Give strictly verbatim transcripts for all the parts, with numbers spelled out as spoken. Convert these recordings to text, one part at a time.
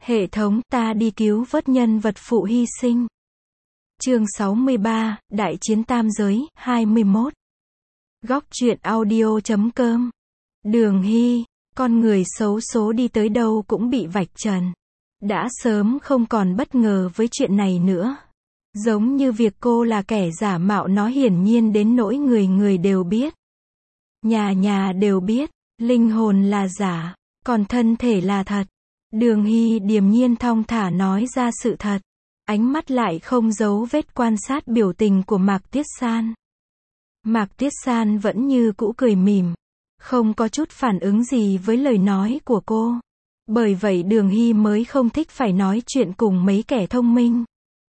Hệ thống, ta đi cứu vớt nhân vật phụ hy sinh. Chương sáu mươi ba, Đại chiến tam giới, hai mươi mốt. Góc truyện audio chấm com. Đường Hy, con người xấu số đi tới đâu cũng bị vạch trần. Đã sớm không còn bất ngờ với chuyện này nữa. Giống như việc cô là kẻ giả mạo nó hiển nhiên đến nỗi người người đều biết. Nhà nhà đều biết, linh hồn là giả, còn thân thể là thật. Đường Hy điềm nhiên thong thả nói ra sự thật. Ánh mắt lại không giấu vết quan sát biểu tình của Mạc Tiết San. Mạc Tiết San vẫn như cũ cười mỉm, không có chút phản ứng gì với lời nói của cô. Bởi vậy Đường Hy mới không thích phải nói chuyện cùng mấy kẻ thông minh.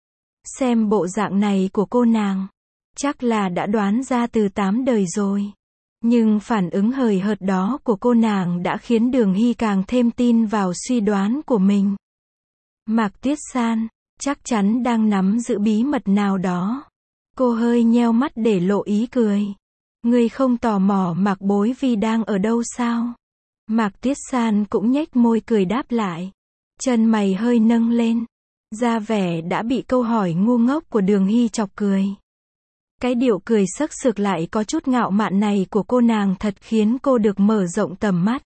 Xem bộ dạng này của cô nàng, chắc là đã đoán ra từ tám đời rồi. Nhưng phản ứng hời hợt đó của cô nàng đã khiến Đường Hy càng thêm tin vào suy đoán của mình. Mạc Tiết San, chắc chắn đang nắm giữ bí mật nào đó. Cô hơi nheo mắt để lộ ý cười. Ngươi không tò mò Mạc Bối Vi đang ở đâu sao? Mạc Tiết San cũng nhếch môi cười đáp lại. Chân mày hơi nâng lên, ra vẻ đã bị câu hỏi ngu ngốc của Đường Hy chọc cười. Cái điệu cười sấc sực lại có chút ngạo mạn này của cô nàng thật khiến cô được mở rộng tầm mắt.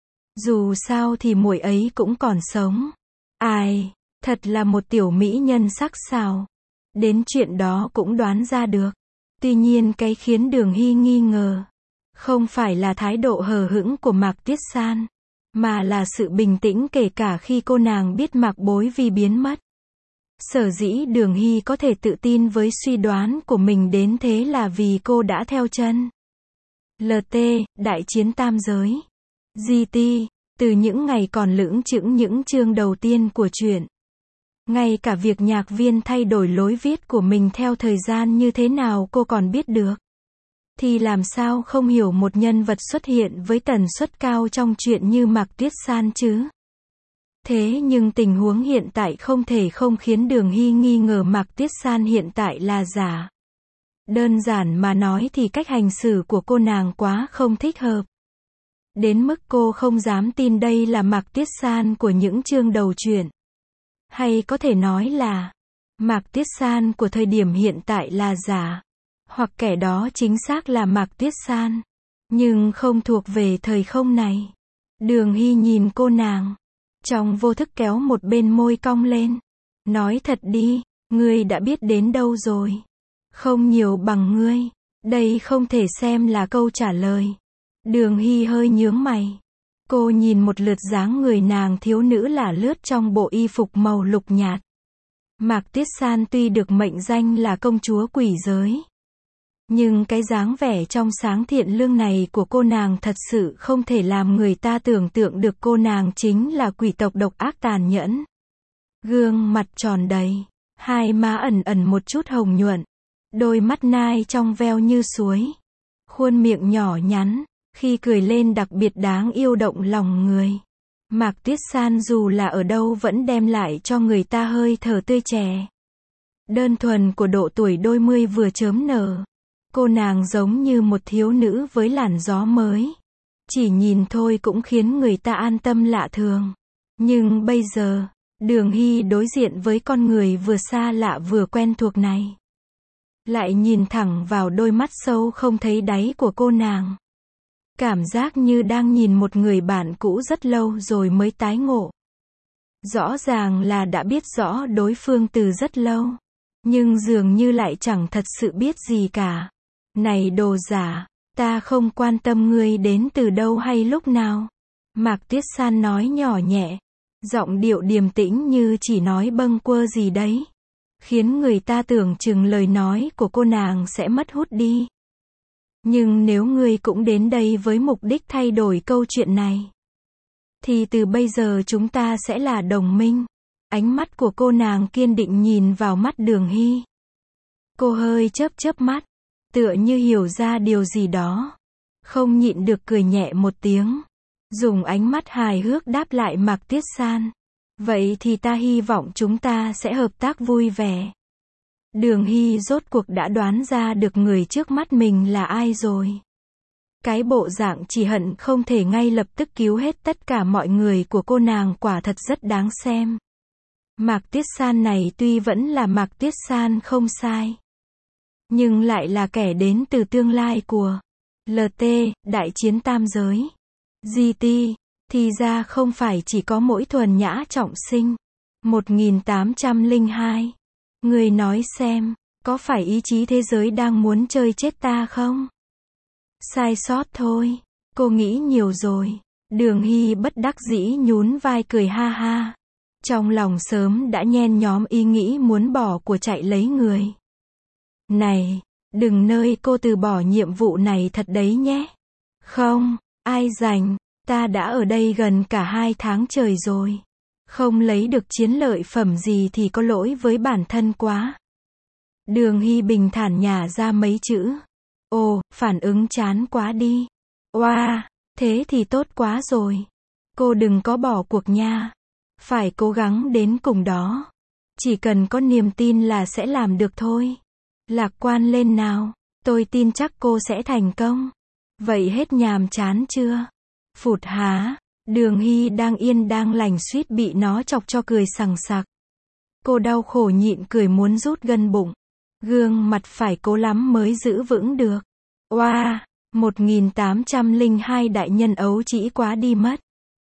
Dù sao thì muội ấy cũng còn sống. Ai, thật là một tiểu mỹ nhân sắc sảo. Đến chuyện đó cũng đoán ra được. Tuy nhiên cái khiến Đường Hy nghi ngờ, không phải là thái độ hờ hững của Mạc Tiết San, mà là sự bình tĩnh kể cả khi cô nàng biết Mạc Bối Vi biến mất. Sở dĩ Đường Hy có thể tự tin với suy đoán của mình đến thế là vì cô đã theo chân lờ tê, Đại chiến tam giới. giê tê, từ những ngày còn lững chững những chương đầu tiên của truyện. Ngay cả việc nhạc viên thay đổi lối viết của mình theo thời gian như thế nào cô còn biết được. Thì làm sao không hiểu một nhân vật xuất hiện với tần suất cao trong truyện như Mạc Tiết San chứ? Thế nhưng tình huống hiện tại không thể không khiến Đường Hy nghi ngờ Mạc Tiết San hiện tại là giả. Đơn giản mà nói thì cách hành xử của cô nàng quá không thích hợp. Đến mức cô không dám tin đây là Mạc Tiết San của những chương đầu truyện. Hay có thể nói là, Mạc Tiết San của thời điểm hiện tại là giả. Hoặc kẻ đó chính xác là Mạc Tiết San, nhưng không thuộc về thời không này. Đường Hy nhìn cô nàng, trong vô thức kéo một bên môi cong lên. Nói thật đi, ngươi đã biết đến đâu rồi? Không nhiều bằng ngươi. Đây không thể xem là câu trả lời. Đường Hy hơi nhướng mày. Cô nhìn một lượt dáng người nàng thiếu nữ lả lướt trong bộ y phục màu lục nhạt. Mạc Tiết San tuy được mệnh danh là công chúa quỷ giới, nhưng cái dáng vẻ trong sáng thiện lương này của cô nàng thật sự không thể làm người ta tưởng tượng được cô nàng chính là quỷ tộc độc ác tàn nhẫn. Gương mặt tròn đầy, hai má ẩn ẩn một chút hồng nhuận, đôi mắt nai trong veo như suối, khuôn miệng nhỏ nhắn, khi cười lên đặc biệt đáng yêu động lòng người. Mạc Tiết San dù là ở đâu vẫn đem lại cho người ta hơi thở tươi trẻ, đơn thuần của độ tuổi đôi mươi vừa chớm nở. Cô nàng giống như một thiếu nữ với làn gió mới. Chỉ nhìn thôi cũng khiến người ta an tâm lạ thường. Nhưng bây giờ, Đường Hy đối diện với con người vừa xa lạ vừa quen thuộc này, lại nhìn thẳng vào đôi mắt sâu không thấy đáy của cô nàng. Cảm giác như đang nhìn một người bạn cũ rất lâu rồi mới tái ngộ. Rõ ràng là đã biết rõ đối phương từ rất lâu, nhưng dường như lại chẳng thật sự biết gì cả. Này đồ giả, ta không quan tâm ngươi đến từ đâu hay lúc nào. Mạc Tiết San nói nhỏ nhẹ, giọng điệu điềm tĩnh như chỉ nói bâng quơ gì đấy, khiến người ta tưởng chừng lời nói của cô nàng sẽ mất hút đi. Nhưng nếu ngươi cũng đến đây với mục đích thay đổi câu chuyện này, thì từ bây giờ chúng ta sẽ là đồng minh. Ánh mắt của cô nàng kiên định nhìn vào mắt Đường Hy. Cô hơi chớp chớp mắt, tựa như hiểu ra điều gì đó, không nhịn được cười nhẹ một tiếng, dùng ánh mắt hài hước đáp lại Mạc Tiết San. Vậy thì ta hy vọng chúng ta sẽ hợp tác vui vẻ. Đường Hy rốt cuộc đã đoán ra được người trước mắt mình là ai rồi. Cái bộ dạng chỉ hận không thể ngay lập tức cứu hết tất cả mọi người của cô nàng quả thật rất đáng xem. Mạc Tiết San này tuy vẫn là Mạc Tiết San không sai, nhưng lại là kẻ đến từ tương lai của lờ tê, đại chiến tam giới. giê tê, thì ra không phải chỉ có mỗi Thuần Nhã trọng sinh. một nghìn tám trăm lẻ hai. Người nói xem, có phải ý chí thế giới đang muốn chơi chết ta không? Sai sót thôi. Cô nghĩ nhiều rồi. Đường Hy bất đắc dĩ nhún vai cười ha ha. Trong lòng sớm đã nhen nhóm ý nghĩ muốn bỏ của chạy lấy người. Này, đừng nơi cô từ bỏ nhiệm vụ này thật đấy nhé. Không, ai rảnh, ta đã ở đây gần cả hai tháng trời rồi. Không lấy được chiến lợi phẩm gì thì có lỗi với bản thân quá. Đường Hy bình thản nhả ra mấy chữ. Ồ, phản ứng chán quá đi. Oa, thế thì tốt quá rồi. Cô đừng có bỏ cuộc nha. Phải cố gắng đến cùng đó. Chỉ cần có niềm tin là sẽ làm được thôi. Lạc quan lên nào. Tôi tin chắc cô sẽ thành công. Vậy hết nhàm chán chưa? Phụt há. Đường Hy đang yên đang lành suýt bị nó chọc cho cười sằng sặc. Cô đau khổ nhịn cười muốn rút gân bụng. Gương mặt phải cố lắm mới giữ vững được. Oa, một nghìn tám trăm lẻ hai đại nhân ấu trĩ quá đi mất.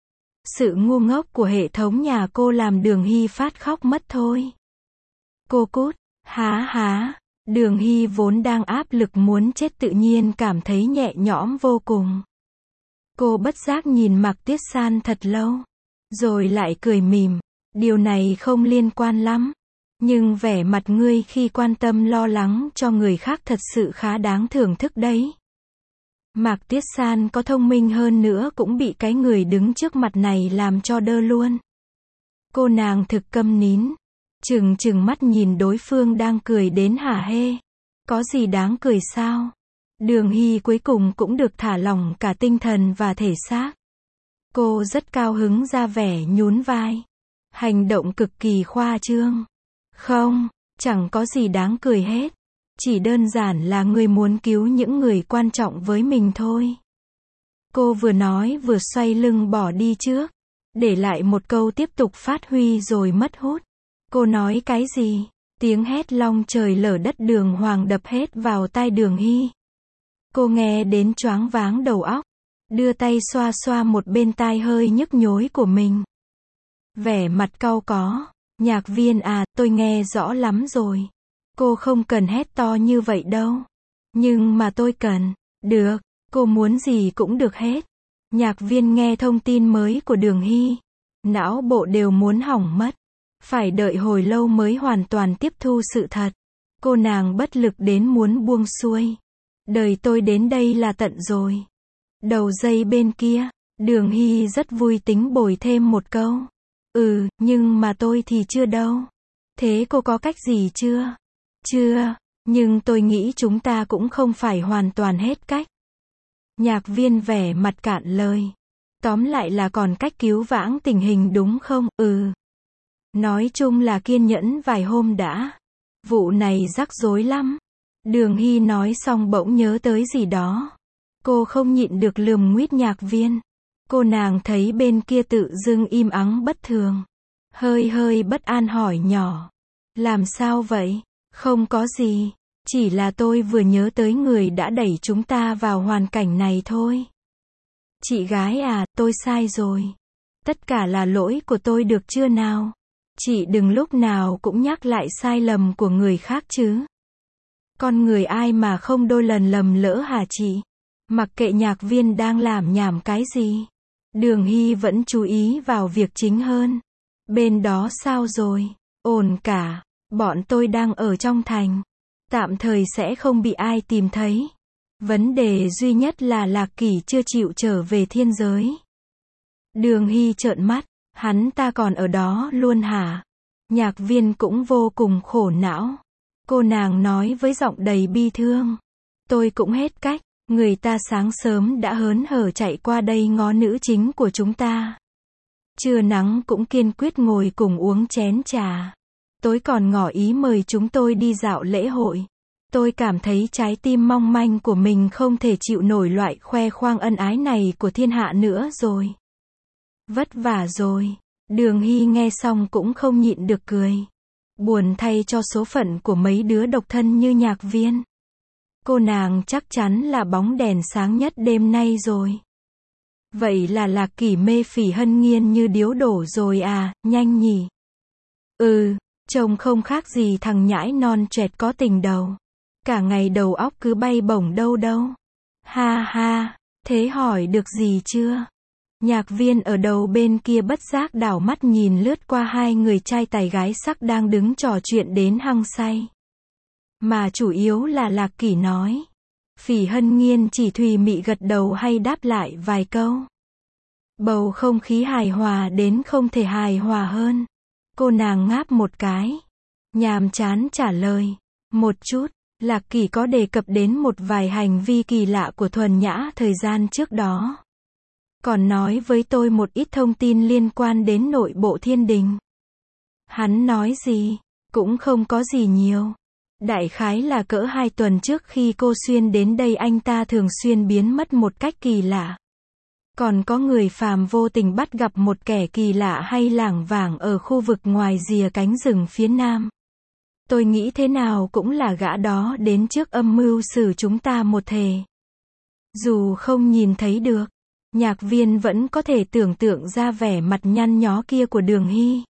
Sự ngu ngốc của hệ thống nhà cô làm Đường Hy phát khóc mất thôi. Cô cút, há há. Đường Hy vốn đang áp lực muốn chết tự nhiên cảm thấy nhẹ nhõm vô cùng. Cô bất giác nhìn Mạc Tiết San thật lâu. Rồi lại cười mỉm. Điều này không liên quan lắm. Nhưng vẻ mặt ngươi khi quan tâm lo lắng cho người khác thật sự khá đáng thưởng thức đấy. Mạc Tiết San có thông minh hơn nữa cũng bị cái người đứng trước mặt này làm cho đơ luôn. Cô nàng thực câm nín. Trừng trừng mắt nhìn đối phương đang cười đến hả hê. Có gì đáng cười sao? Đường Hy cuối cùng cũng được thả lỏng cả tinh thần và thể xác. Cô rất cao hứng ra vẻ nhún vai. Hành động cực kỳ khoa trương. Không, chẳng có gì đáng cười hết. Chỉ đơn giản là người muốn cứu những người quan trọng với mình thôi. Cô vừa nói vừa xoay lưng bỏ đi trước. Để lại một câu tiếp tục phát huy rồi mất hút. Cô nói cái gì? Tiếng hét long trời lở đất Đường Hoàng đập hết vào tai Đường Hy. Cô nghe đến choáng váng đầu óc. Đưa tay xoa xoa một bên tai hơi nhức nhối của mình. Vẻ mặt cau có. Nhạc Viên à, tôi nghe rõ lắm rồi. Cô không cần hét to như vậy đâu. Nhưng mà tôi cần. Được, cô muốn gì cũng được hết. Nhạc Viên nghe thông tin mới của Đường Hy. Não bộ đều muốn hỏng mất. Phải đợi hồi lâu mới hoàn toàn tiếp thu sự thật. Cô nàng bất lực đến muốn buông xuôi. Đời tôi đến đây là tận rồi. Đầu dây bên kia, Đường Hy rất vui tính bồi thêm một câu. Ừ, nhưng mà tôi thì chưa đâu. Thế cô có cách gì chưa? Chưa, nhưng tôi nghĩ chúng ta cũng không phải hoàn toàn hết cách. Nhạc Viên vẻ mặt cạn lời. Tóm lại là còn cách cứu vãn tình hình đúng không? Ừ. Nói chung là kiên nhẫn vài hôm đã. Vụ này rắc rối lắm. Đường Hy nói xong bỗng nhớ tới gì đó. Cô không nhịn được lườm nguýt Nhạc Viên. Cô nàng thấy bên kia tự dưng im ắng bất thường. Hơi hơi bất an hỏi nhỏ. Làm sao vậy? Không có gì. Chỉ là tôi vừa nhớ tới người đã đẩy chúng ta vào hoàn cảnh này thôi. Chị gái à, tôi sai rồi. Tất cả là lỗi của tôi được chưa nào? Chị đừng lúc nào cũng nhắc lại sai lầm của người khác chứ. Con người ai mà không đôi lần lầm lỡ hả chị? Mặc kệ Nhạc Viên đang làm nhảm cái gì. Đường Hy vẫn chú ý vào việc chính hơn. Bên đó sao rồi? Ổn cả. Bọn tôi đang ở trong thành. Tạm thời sẽ không bị ai tìm thấy. Vấn đề duy nhất là Lạc Kỷ chưa chịu trở về thiên giới. Đường Hy trợn mắt. Hắn ta còn ở đó luôn hả? Nhạc Viên cũng vô cùng khổ não. Cô nàng nói với giọng đầy bi thương. Tôi cũng hết cách. Người ta sáng sớm đã hớn hở chạy qua đây ngó nữ chính của chúng ta. Trưa nắng cũng kiên quyết ngồi cùng uống chén trà. Tối còn ngỏ ý mời chúng tôi đi dạo lễ hội. Tôi cảm thấy trái tim mong manh của mình không thể chịu nổi loại khoe khoang ân ái này của thiên hạ nữa rồi. Vất vả rồi. Đường Hy nghe xong cũng không nhịn được cười. Buồn thay cho số phận của mấy đứa độc thân như Nhạc Viên. Cô nàng chắc chắn là bóng đèn sáng nhất đêm nay rồi. Vậy là Lạc Kỷ mê Phỉ Hân Nghiên như điếu đổ rồi à, nhanh nhỉ. Ừ, trông không khác gì thằng nhãi non choẹt có tình đầu. Cả ngày đầu óc cứ bay bổng đâu đâu. Ha ha, thế hỏi được gì chưa? Nhạc Viên ở đầu bên kia bất giác đảo mắt nhìn lướt qua hai người trai tài gái sắc đang đứng trò chuyện đến hăng say. Mà chủ yếu là Lạc Kỷ nói. Phỉ Hân Nghiên chỉ thùy mị gật đầu hay đáp lại vài câu. Bầu không khí hài hòa đến không thể hài hòa hơn. Cô nàng ngáp một cái. Nhàm chán trả lời. Một chút, Lạc Kỷ có đề cập đến một vài hành vi kỳ lạ của Thuần Nhã thời gian trước đó. Còn nói với tôi một ít thông tin liên quan đến nội bộ thiên đình. Hắn nói gì? Cũng không có gì nhiều. Đại khái là cỡ hai tuần trước khi cô Xuyên đến đây anh ta thường xuyên biến mất một cách kỳ lạ. Còn có người phàm vô tình bắt gặp một kẻ kỳ lạ hay lảng vảng ở khu vực ngoài rìa cánh rừng phía nam. Tôi nghĩ thế nào cũng là gã đó đến trước âm mưu xử chúng ta một thề. Dù không nhìn thấy được, Nhạc Viên vẫn có thể tưởng tượng ra vẻ mặt nhăn nhó kia của Đường Hy.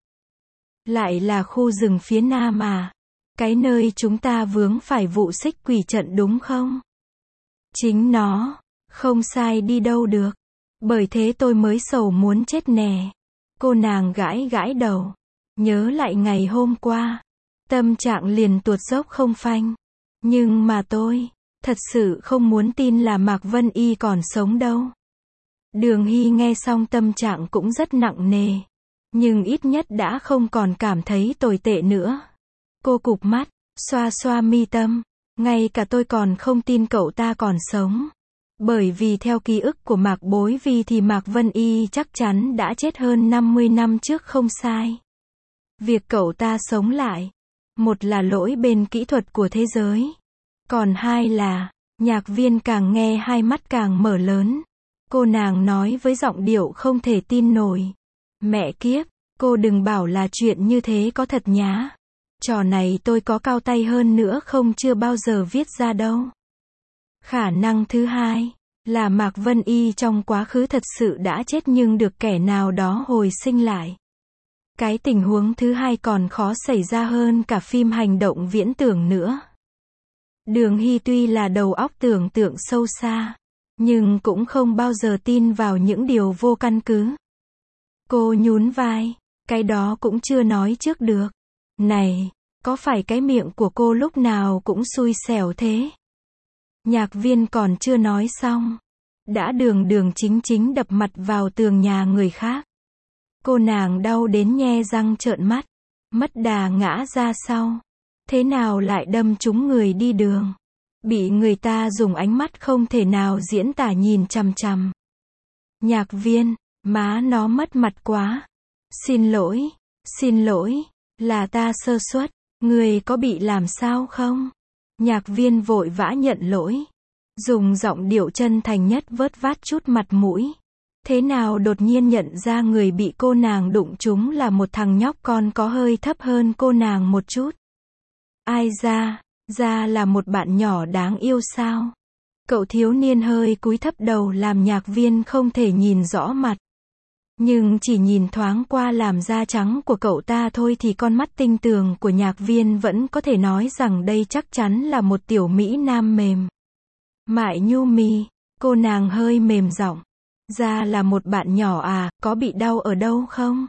Lại là khu rừng phía nam à? Cái nơi chúng ta vướng phải vụ xích quỷ trận đúng không? Chính nó, không sai đi đâu được. Bởi thế tôi mới sầu muốn chết nè. Cô nàng gãi gãi đầu. Nhớ lại ngày hôm qua. Tâm trạng liền tuột dốc không phanh. Nhưng mà tôi, thật sự không muốn tin là Mạc Vân Y còn sống đâu. Đường Hy nghe xong tâm trạng cũng rất nặng nề. Nhưng ít nhất đã không còn cảm thấy tồi tệ nữa. Cô cụp mắt, xoa xoa mi tâm. Ngay cả tôi còn không tin cậu ta còn sống. Bởi vì theo ký ức của Mạc Bối Vi thì Mạc Vân Y chắc chắn đã chết hơn năm mươi năm trước không sai. Việc cậu ta sống lại, một là lỗi bên kỹ thuật của thế giới. Còn hai là, Nhạc Viên càng nghe hai mắt càng mở lớn. Cô nàng nói với giọng điệu không thể tin nổi. Mẹ kiếp, cô đừng bảo là chuyện như thế có thật nhá. Trò này tôi có cao tay hơn nữa không chưa bao giờ viết ra đâu. Khả năng thứ hai, là Mạc Vân Y trong quá khứ thật sự đã chết nhưng được kẻ nào đó hồi sinh lại. Cái tình huống thứ hai còn khó xảy ra hơn cả phim hành động viễn tưởng nữa. Đường Hy tuy là đầu óc tưởng tượng sâu xa, nhưng cũng không bao giờ tin vào những điều vô căn cứ. Cô nhún vai, cái đó cũng chưa nói trước được. Này, có phải cái miệng của cô lúc nào cũng xui xẻo thế? Nhạc Viên còn chưa nói xong, đã đường đường chính chính đập mặt vào tường nhà người khác. Cô nàng đau đến nhe răng trợn mắt, mất đà ngã ra sau. Thế nào lại đâm trúng người đi đường? Bị người ta dùng ánh mắt không thể nào diễn tả nhìn chằm chằm. Nhạc Viên, má nó mất mặt quá. Xin lỗi, xin lỗi, là ta sơ suất, người có bị làm sao không? Nhạc Viên vội vã nhận lỗi. Dùng giọng điệu chân thành nhất vớt vát chút mặt mũi. Thế nào đột nhiên nhận ra người bị cô nàng đụng trúng là một thằng nhóc con có hơi thấp hơn cô nàng một chút. Ai ra, ra là một bạn nhỏ đáng yêu sao? Cậu thiếu niên hơi cúi thấp đầu làm Nhạc Viên không thể nhìn rõ mặt. Nhưng chỉ nhìn thoáng qua làn da trắng của cậu ta thôi thì con mắt tinh tường của Nhạc Viên vẫn có thể nói rằng đây chắc chắn là một tiểu mỹ nam mềm. Mại nhu mì, cô nàng hơi mềm giọng. Ra là một bạn nhỏ à, có bị đau ở đâu không?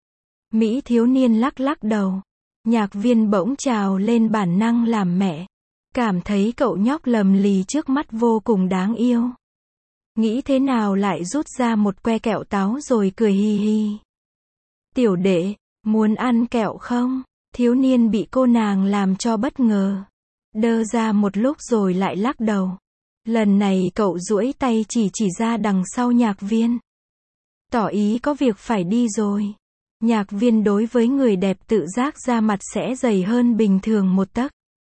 Mỹ thiếu niên lắc lắc đầu. Nhạc Viên bỗng trào lên bản năng làm mẹ. Cảm thấy cậu nhóc lầm lì trước mắt vô cùng đáng yêu. Nghĩ thế nào lại rút ra một que kẹo táo rồi cười hi hi. Tiểu đệ, muốn ăn kẹo không? Thiếu niên bị cô nàng làm cho bất ngờ. Đơ ra một lúc rồi lại lắc đầu. Lần này cậu duỗi tay chỉ chỉ ra đằng sau Nhạc Viên. Tỏ ý có việc phải đi rồi. Nhạc Viên đối với người đẹp tự giác ra mặt sẽ dày hơn bình thường một tấc.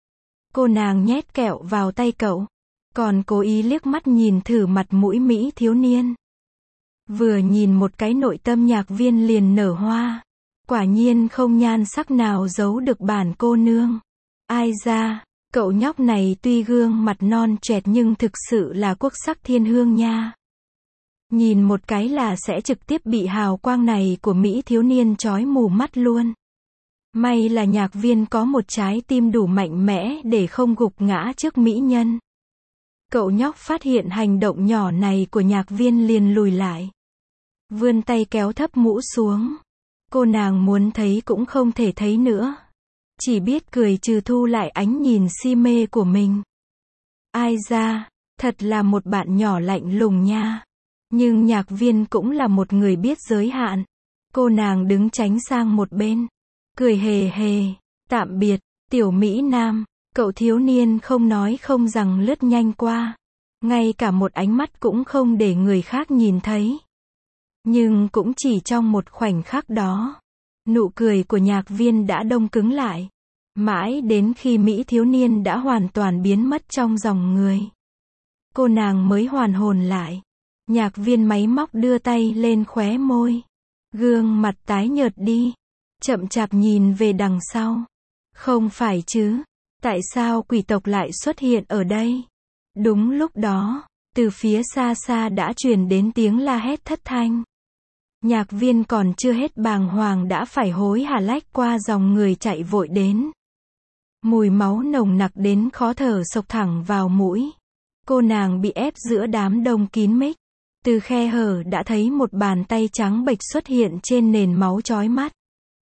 Cô nàng nhét kẹo vào tay cậu, còn cố ý liếc mắt nhìn thử mặt mũi Mỹ thiếu niên. Vừa nhìn một cái nội tâm Nhạc Viên liền nở hoa. Quả nhiên không nhan sắc nào giấu được bản cô nương. Ai ra, cậu nhóc này tuy gương mặt non trẻ nhưng thực sự là quốc sắc thiên hương nha. Nhìn một cái là sẽ trực tiếp bị hào quang này của Mỹ thiếu niên chói mù mắt luôn. May là Nhạc Viên có một trái tim đủ mạnh mẽ để không gục ngã trước mỹ nhân. Cậu nhóc phát hiện hành động nhỏ này của Nhạc Viên liền lùi lại. Vươn tay kéo thấp mũ xuống. Cô nàng muốn thấy cũng không thể thấy nữa. Chỉ biết cười trừ thu lại ánh nhìn si mê của mình. Ai ra, thật là một bạn nhỏ lạnh lùng nha. Nhưng Nhạc Viên cũng là một người biết giới hạn. Cô nàng đứng tránh sang một bên. Cười hề hề, tạm biệt, tiểu Mỹ Nam. Cậu thiếu niên không nói không rằng lướt nhanh qua. Ngay cả một ánh mắt cũng không để người khác nhìn thấy. Nhưng cũng chỉ trong một khoảnh khắc đó, nụ cười của Nhạc Viên đã đông cứng lại. Mãi đến khi Mỹ thiếu niên đã hoàn toàn biến mất trong dòng người, cô nàng mới hoàn hồn lại. Nhạc Viên máy móc đưa tay lên khóe môi. Gương mặt tái nhợt đi. Chậm chạp nhìn về đằng sau. Không phải chứ, tại sao quỷ tộc lại xuất hiện ở đây? Đúng lúc đó, từ phía xa xa đã truyền đến tiếng la hét thất thanh. Nhạc Viên còn chưa hết bàng hoàng đã phải hối hả lách qua dòng người chạy vội đến. Mùi máu nồng nặc đến khó thở xộc thẳng vào mũi. Cô nàng bị ép giữa đám đông kín mít. Từ khe hở đã thấy một bàn tay trắng bệch xuất hiện trên nền máu chói mắt.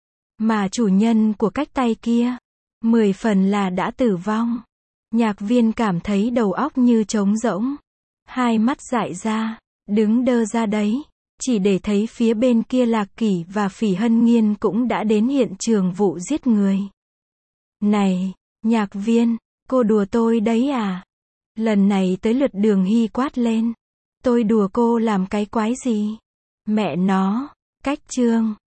Mà chủ nhân của cách tay kia, mười phần là đã tử vong. Nhạc Viên cảm thấy đầu óc như trống rỗng. Hai mắt dại ra, đứng đơ ra đấy. Chỉ để thấy phía bên kia Lạc Kỷ và Phỉ Hân Nghiên cũng đã đến hiện trường vụ giết người. Này, Nhạc Viên, cô đùa tôi đấy à? Lần này tới lượt Đường Hy quát lên. Tôi đùa cô làm cái quái gì? Mẹ nó, cách chương.